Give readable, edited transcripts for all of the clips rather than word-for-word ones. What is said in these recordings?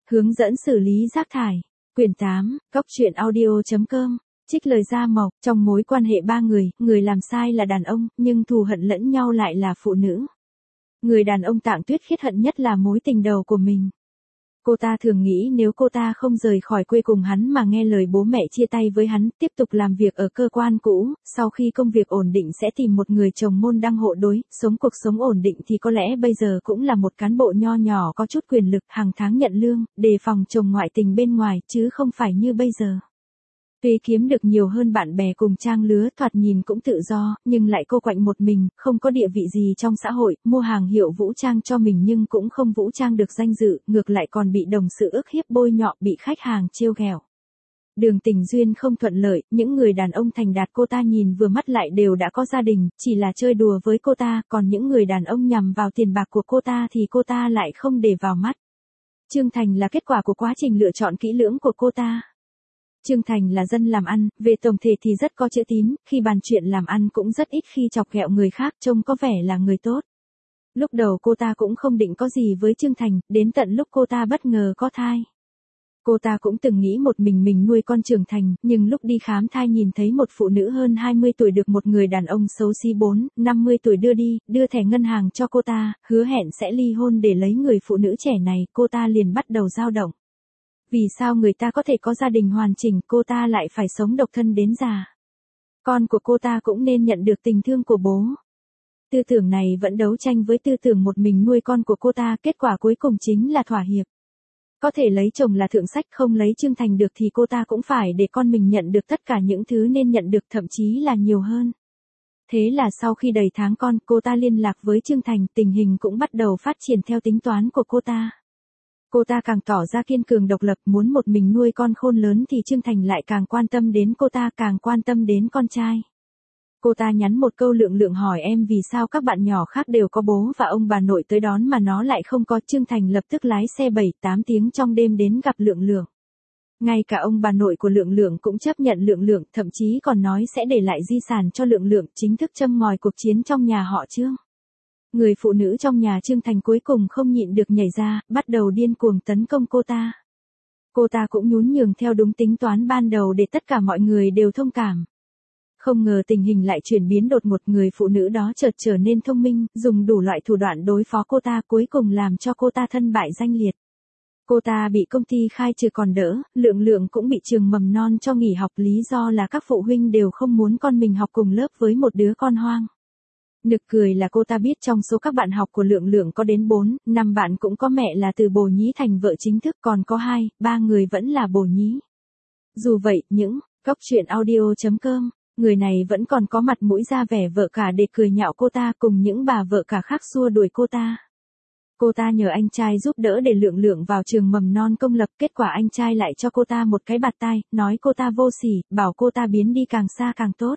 Hướng dẫn xử lý rác thải. Quyển 8, Cóc truyện audio.com. Trích lời Gia Mộc, trong mối quan hệ ba người làm sai là đàn ông, nhưng thù hận lẫn nhau lại là phụ nữ. Người đàn ông Tạng Tuyết Khiết hận nhất là mối tình đầu của mình. Cô ta thường nghĩ nếu cô ta không rời khỏi quê cùng hắn mà nghe lời bố mẹ chia tay với hắn, tiếp tục làm việc ở cơ quan cũ, sau khi công việc ổn định sẽ tìm một người chồng môn đăng hộ đối, sống cuộc sống ổn định thì có lẽ bây giờ cũng là một cán bộ nho nhỏ có chút quyền lực, hàng tháng nhận lương, đề phòng chồng ngoại tình bên ngoài, chứ không phải như bây giờ. Tuy kiếm được nhiều hơn bạn bè cùng trang lứa, thoạt nhìn cũng tự do, nhưng lại cô quạnh một mình, không có địa vị gì trong xã hội, mua hàng hiệu vũ trang cho mình nhưng cũng không vũ trang được danh dự, ngược lại còn bị đồng sự ức hiếp bôi nhọ, bị khách hàng trêu ghẹo. Đường tình duyên không thuận lợi, những người đàn ông thành đạt cô ta nhìn vừa mắt lại đều đã có gia đình, chỉ là chơi đùa với cô ta, còn những người đàn ông nhằm vào tiền bạc của cô ta thì cô ta lại không để vào mắt. Trương Thành là kết quả của quá trình lựa chọn kỹ lưỡng của cô ta. Trương Thành là dân làm ăn, về tổng thể thì rất có chữ tín, khi bàn chuyện làm ăn cũng rất ít khi chọc ghẹo người khác, trông có vẻ là người tốt. Lúc đầu cô ta cũng không định có gì với Trương Thành, đến tận lúc cô ta bất ngờ có thai. Cô ta cũng từng nghĩ một mình nuôi con trưởng thành, nhưng lúc đi khám thai nhìn thấy một phụ nữ hơn 20 tuổi được một người đàn ông xấu xí 50 tuổi đưa thẻ ngân hàng cho cô ta, hứa hẹn sẽ ly hôn để lấy người phụ nữ trẻ này, cô ta liền bắt đầu dao động. Vì sao người ta có thể có gia đình hoàn chỉnh, cô ta lại phải sống độc thân đến già? Con của cô ta cũng nên nhận được tình thương của bố. Tư tưởng này vẫn đấu tranh với tư tưởng một mình nuôi con của cô ta, kết quả cuối cùng chính là thỏa hiệp. Có thể lấy chồng là thượng sách, không lấy Trương Thành được thì cô ta cũng phải để con mình nhận được tất cả những thứ nên nhận được, thậm chí là nhiều hơn. Thế là sau khi đầy tháng con, cô ta liên lạc với Trương Thành, tình hình cũng bắt đầu phát triển theo tính toán của cô ta. Cô ta càng tỏ ra kiên cường độc lập, muốn một mình nuôi con khôn lớn thì Trương Thành lại càng quan tâm đến cô ta, càng quan tâm đến con trai. Cô ta nhắn một câu: Lượng hỏi em vì sao các bạn nhỏ khác đều có bố và ông bà nội tới đón mà nó lại không có. Trương Thành lập tức lái xe 7-8 tiếng trong đêm đến gặp Lượng. Ngay cả ông bà nội của Lượng cũng chấp nhận Lượng, thậm chí còn nói sẽ để lại di sản cho Lượng, chính thức châm ngòi cuộc chiến trong nhà họ Trương. Người phụ nữ trong nhà Trương Thành cuối cùng không nhịn được nhảy ra, bắt đầu điên cuồng tấn công cô ta. Cô ta cũng nhún nhường theo đúng tính toán ban đầu để tất cả mọi người đều thông cảm. Không ngờ tình hình lại chuyển biến đột ngột, người phụ nữ đó chợt trở nên thông minh, dùng đủ loại thủ đoạn đối phó cô ta, cuối cùng làm cho cô ta thân bại danh liệt. Cô ta bị công ty khai trừ còn đỡ, Lượng cũng bị trường mầm non cho nghỉ học, lý do là các phụ huynh đều không muốn con mình học cùng lớp với một đứa con hoang. Nực cười là cô ta biết trong số các bạn học của Lượng có đến 4-5 bạn cũng có mẹ là từ bồ nhí thành vợ chính thức, còn có 2-3 người vẫn là bồ nhí. Dù vậy, những Cóc truyện audio.com, người này vẫn còn có mặt mũi ra vẻ vợ cả để cười nhạo cô ta, cùng những bà vợ cả khác xua đuổi cô ta. Cô ta nhờ anh trai giúp đỡ để Lượng vào trường mầm non công lập, kết quả anh trai lại cho cô ta một cái bạt tai, nói cô ta vô sỉ, bảo cô ta biến đi càng xa càng tốt.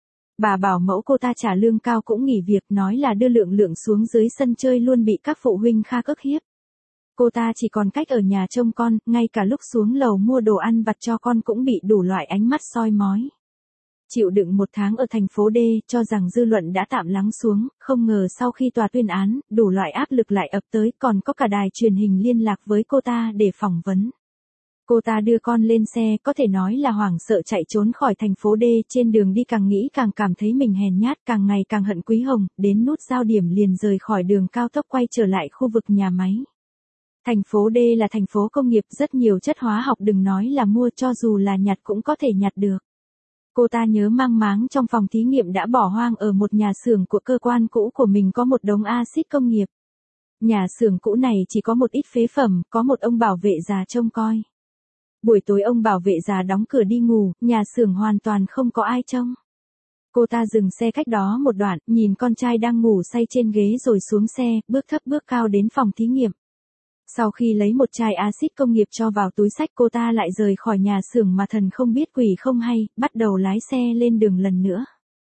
Bà bảo mẫu cô ta trả lương cao cũng nghỉ việc, nói là đưa Lượng xuống dưới sân chơi luôn bị các phụ huynh khác ức hiếp. Cô ta chỉ còn cách ở nhà trông con, ngay cả lúc xuống lầu mua đồ ăn vặt cho con cũng bị đủ loại ánh mắt soi mói. Chịu đựng một tháng ở thành phố D, cho rằng dư luận đã tạm lắng xuống, không ngờ sau khi tòa tuyên án, đủ loại áp lực lại ập tới, còn có cả đài truyền hình liên lạc với cô ta để phỏng vấn. Cô ta đưa con lên xe, có thể nói là hoảng sợ chạy trốn khỏi thành phố D, trên đường đi càng nghĩ càng cảm thấy mình hèn nhát, càng ngày càng hận Quý Hồng, đến nút giao điểm liền rời khỏi đường cao tốc quay trở lại khu vực nhà máy. Thành phố D là thành phố công nghiệp, rất nhiều chất hóa học, đừng nói là mua, cho dù là nhặt cũng có thể nhặt được. Cô ta nhớ mang máng trong phòng thí nghiệm đã bỏ hoang ở một nhà xưởng của cơ quan cũ của mình có một đống axit công nghiệp. Nhà xưởng cũ này chỉ có một ít phế phẩm, có một ông bảo vệ già trông coi. Buổi tối ông bảo vệ già đóng cửa đi ngủ, nhà xưởng hoàn toàn không có ai trông. Cô ta dừng xe cách đó một đoạn, nhìn con trai đang ngủ say trên ghế rồi xuống xe, bước thấp bước cao đến phòng thí nghiệm. Sau khi lấy một chai axit công nghiệp cho vào túi xách, cô ta lại rời khỏi nhà xưởng mà thần không biết quỷ không hay, bắt đầu lái xe lên đường lần nữa.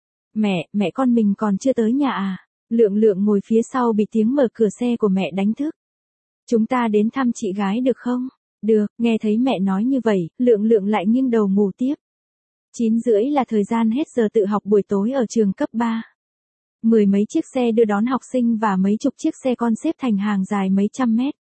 Mẹ con mình còn chưa tới nhà à? Lượng ngồi phía sau bị tiếng mở cửa xe của mẹ đánh thức. Chúng ta đến thăm chị gái được không? Được, nghe thấy mẹ nói như vậy, Lượng lại nghiêng đầu ngủ tiếp. 9:30 là thời gian hết giờ tự học buổi tối ở trường cấp 3. Mười mấy chiếc xe đưa đón học sinh và mấy chục chiếc xe con xếp thành hàng dài mấy trăm mét.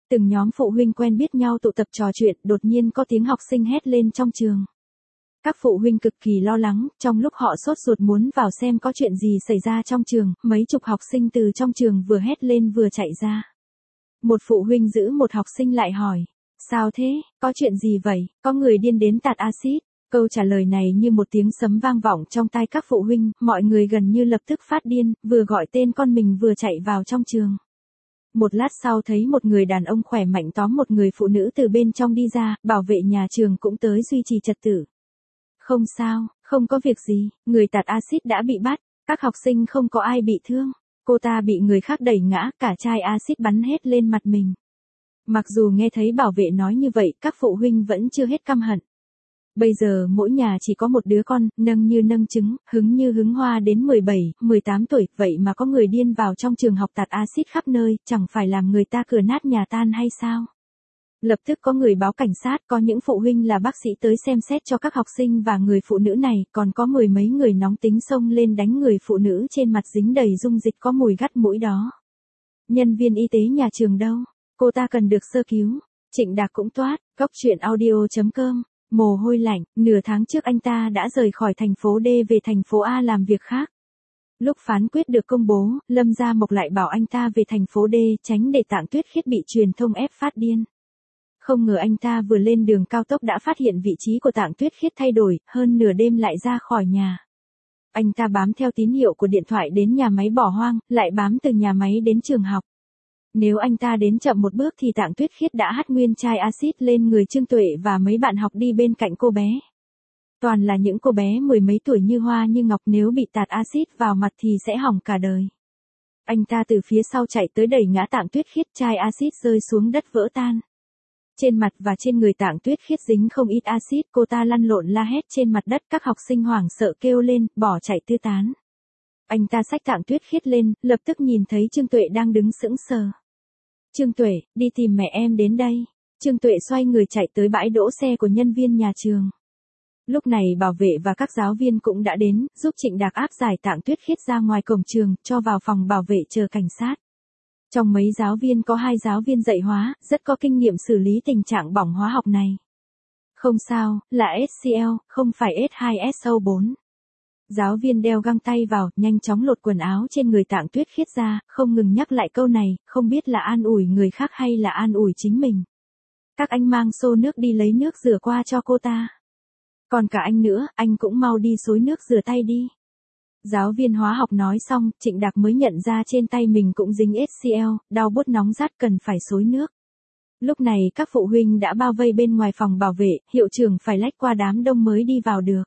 Từng nhóm phụ huynh quen biết nhau tụ tập trò chuyện, đột nhiên có tiếng học sinh hét lên trong trường. Các phụ huynh cực kỳ lo lắng, trong lúc họ sốt ruột muốn vào xem có chuyện gì xảy ra trong trường, mấy chục học sinh từ trong trường vừa hét lên vừa chạy ra. Một phụ huynh giữ một học sinh lại hỏi, sao thế, có chuyện gì vậy, có người điên đến tạt axit. Câu trả lời này như một tiếng sấm vang vọng trong tai các phụ huynh, mọi người gần như lập tức phát điên, vừa gọi tên con mình vừa chạy vào trong trường. Một lát sau thấy một người đàn ông khỏe mạnh tóm một người phụ nữ từ bên trong đi ra, bảo vệ nhà trường cũng tới duy trì trật tự. Không sao, không có việc gì, người tạt axit đã bị bắt, các học sinh không có ai bị thương. Cô ta bị người khác đẩy ngã, cả chai axit bắn hết lên mặt mình. Mặc dù nghe thấy bảo vệ nói như vậy, các phụ huynh vẫn chưa hết căm hận. Bây giờ mỗi nhà chỉ có một đứa con, nâng như nâng trứng, hứng như hứng hoa đến 17, 18 tuổi, vậy mà có người điên vào trong trường học tạt axit khắp nơi, chẳng phải làm người ta cửa nát nhà tan hay sao? Lập tức có người báo cảnh sát, có những phụ huynh là bác sĩ tới xem xét cho các học sinh và người phụ nữ này, còn có mười mấy người nóng tính xông lên đánh người phụ nữ trên mặt dính đầy dung dịch có mùi gắt mũi đó. Nhân viên y tế nhà trường đâu? Cô ta cần được sơ cứu. Trịnh Đạc cũng toát, Cóc Truyện Audio.com. Mồ hôi lạnh, nửa tháng trước anh ta đã rời khỏi thành phố D về thành phố A làm việc khác. Lúc phán quyết được công bố, Lâm Gia Mộc lại bảo anh ta về thành phố D tránh để Tạng Tuyết Khiết bị truyền thông ép phát điên. Không ngờ anh ta vừa lên đường cao tốc đã phát hiện vị trí của Tạng Tuyết Khiết thay đổi, hơn nửa đêm lại ra khỏi nhà. Anh ta bám theo tín hiệu của điện thoại đến nhà máy bỏ hoang, lại bám từ nhà máy đến trường học. Nếu anh ta đến chậm một bước thì Tạng Tuyết Khiết đã hắt nguyên chai axit lên người Trương Tuệ và mấy bạn học đi bên cạnh cô bé. Toàn là những cô bé mười mấy tuổi như hoa như ngọc, nếu bị tạt axit vào mặt thì sẽ hỏng cả đời. Anh ta từ phía sau chạy tới đẩy ngã Tạng Tuyết Khiết, chai axit rơi xuống đất vỡ tan. Trên mặt và trên người Tạng Tuyết Khiết dính không ít axit, cô ta lăn lộn la hét trên mặt đất, các học sinh hoảng sợ kêu lên, bỏ chạy tứ tán. Anh ta xách Tạng Tuyết Khiết lên, lập tức nhìn thấy Trương Tuệ đang đứng sững sờ. Trương Tuệ, đi tìm mẹ em đến đây. Trương Tuệ xoay người chạy tới bãi đỗ xe của nhân viên nhà trường. Lúc này bảo vệ và các giáo viên cũng đã đến, giúp Trịnh Đạc áp giải Tạng Tuyết Khiết ra ngoài cổng trường, cho vào phòng bảo vệ chờ cảnh sát. Trong mấy giáo viên có 2 giáo viên dạy hóa, rất có kinh nghiệm xử lý tình trạng bỏng hóa học này. Không sao, là HCl, không phải H2SO4. Giáo viên đeo găng tay vào, nhanh chóng lột quần áo trên người Tạng Tuyết Khiết ra, không ngừng nhắc lại câu này, không biết là an ủi người khác hay là an ủi chính mình. Các anh mang xô nước đi lấy nước rửa qua cho cô ta. Còn cả anh nữa, anh cũng mau đi xối nước rửa tay đi. Giáo viên hóa học nói xong, Trịnh Đạc mới nhận ra trên tay mình cũng dính HCl, đau buốt nóng rát cần phải xối nước. Lúc này các phụ huynh đã bao vây bên ngoài phòng bảo vệ, hiệu trưởng phải lách qua đám đông mới đi vào được.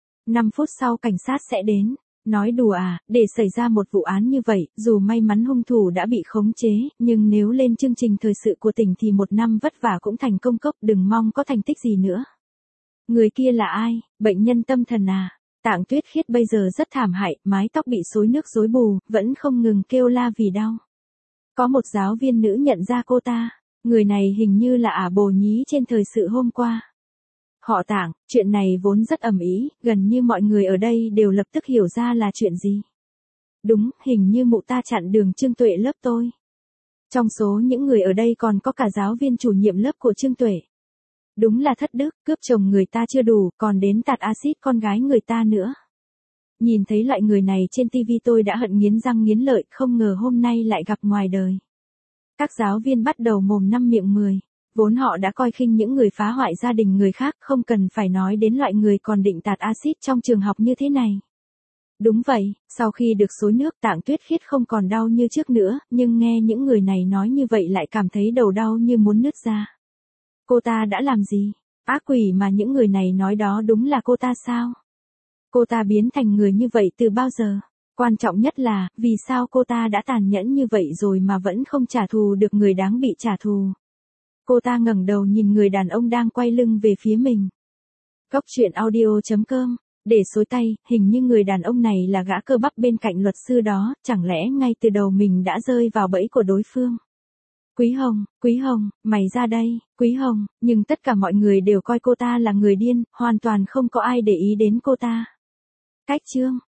5 phút sau cảnh sát sẽ đến. Nói đùa à, để xảy ra một vụ án như vậy, dù may mắn hung thủ đã bị khống chế, nhưng nếu lên chương trình thời sự của tỉnh thì 1 năm vất vả cũng thành công cốc, đừng mong có thành tích gì nữa. Người kia là ai? Bệnh nhân tâm thần à? Tạng Tuyết Khiết bây giờ rất thảm hại, mái tóc bị xối nước rối bù, vẫn không ngừng kêu la vì đau. Có một giáo viên nữ nhận ra cô ta, người này hình như là ả bồ nhí trên thời sự hôm qua. Họ Tạng, chuyện này vốn rất ầm ĩ, gần như mọi người ở đây đều lập tức hiểu ra là chuyện gì. Đúng, hình như mụ ta chặn đường Trương Tuệ lớp tôi. Trong số những người ở đây còn có cả giáo viên chủ nhiệm lớp của Trương Tuệ. Đúng là thất đức, cướp chồng người ta chưa đủ, còn đến tạt axit con gái người ta nữa. Nhìn thấy loại người này trên TV tôi đã hận nghiến răng nghiến lợi, không ngờ hôm nay lại gặp ngoài đời. Các giáo viên bắt đầu mồm năm miệng 10. Vốn họ đã coi khinh những người phá hoại gia đình người khác, không cần phải nói đến loại người còn định tạt axit trong trường học như thế này. Đúng vậy, sau khi được xối nước Tạng Tuyết Khiết không còn đau như trước nữa, nhưng nghe những người này nói như vậy lại cảm thấy đầu đau như muốn nứt ra. Cô ta đã làm gì? Ác quỷ mà những người này nói đó đúng là cô ta sao? Cô ta biến thành người như vậy từ bao giờ? Quan trọng nhất là, vì sao cô ta đã tàn nhẫn như vậy rồi mà vẫn không trả thù được người đáng bị trả thù? Cô ta ngẩng đầu nhìn người đàn ông đang quay lưng về phía mình. Cóc Truyện Audio.com. Để xối tay, hình như người đàn ông này là gã cơ bắp bên cạnh luật sư đó, chẳng lẽ ngay từ đầu mình đã rơi vào bẫy của đối phương? Quý Hồng, mày ra đây, Quý Hồng, nhưng tất cả mọi người đều coi cô ta là người điên, hoàn toàn không có ai để ý đến cô ta. Cách chương.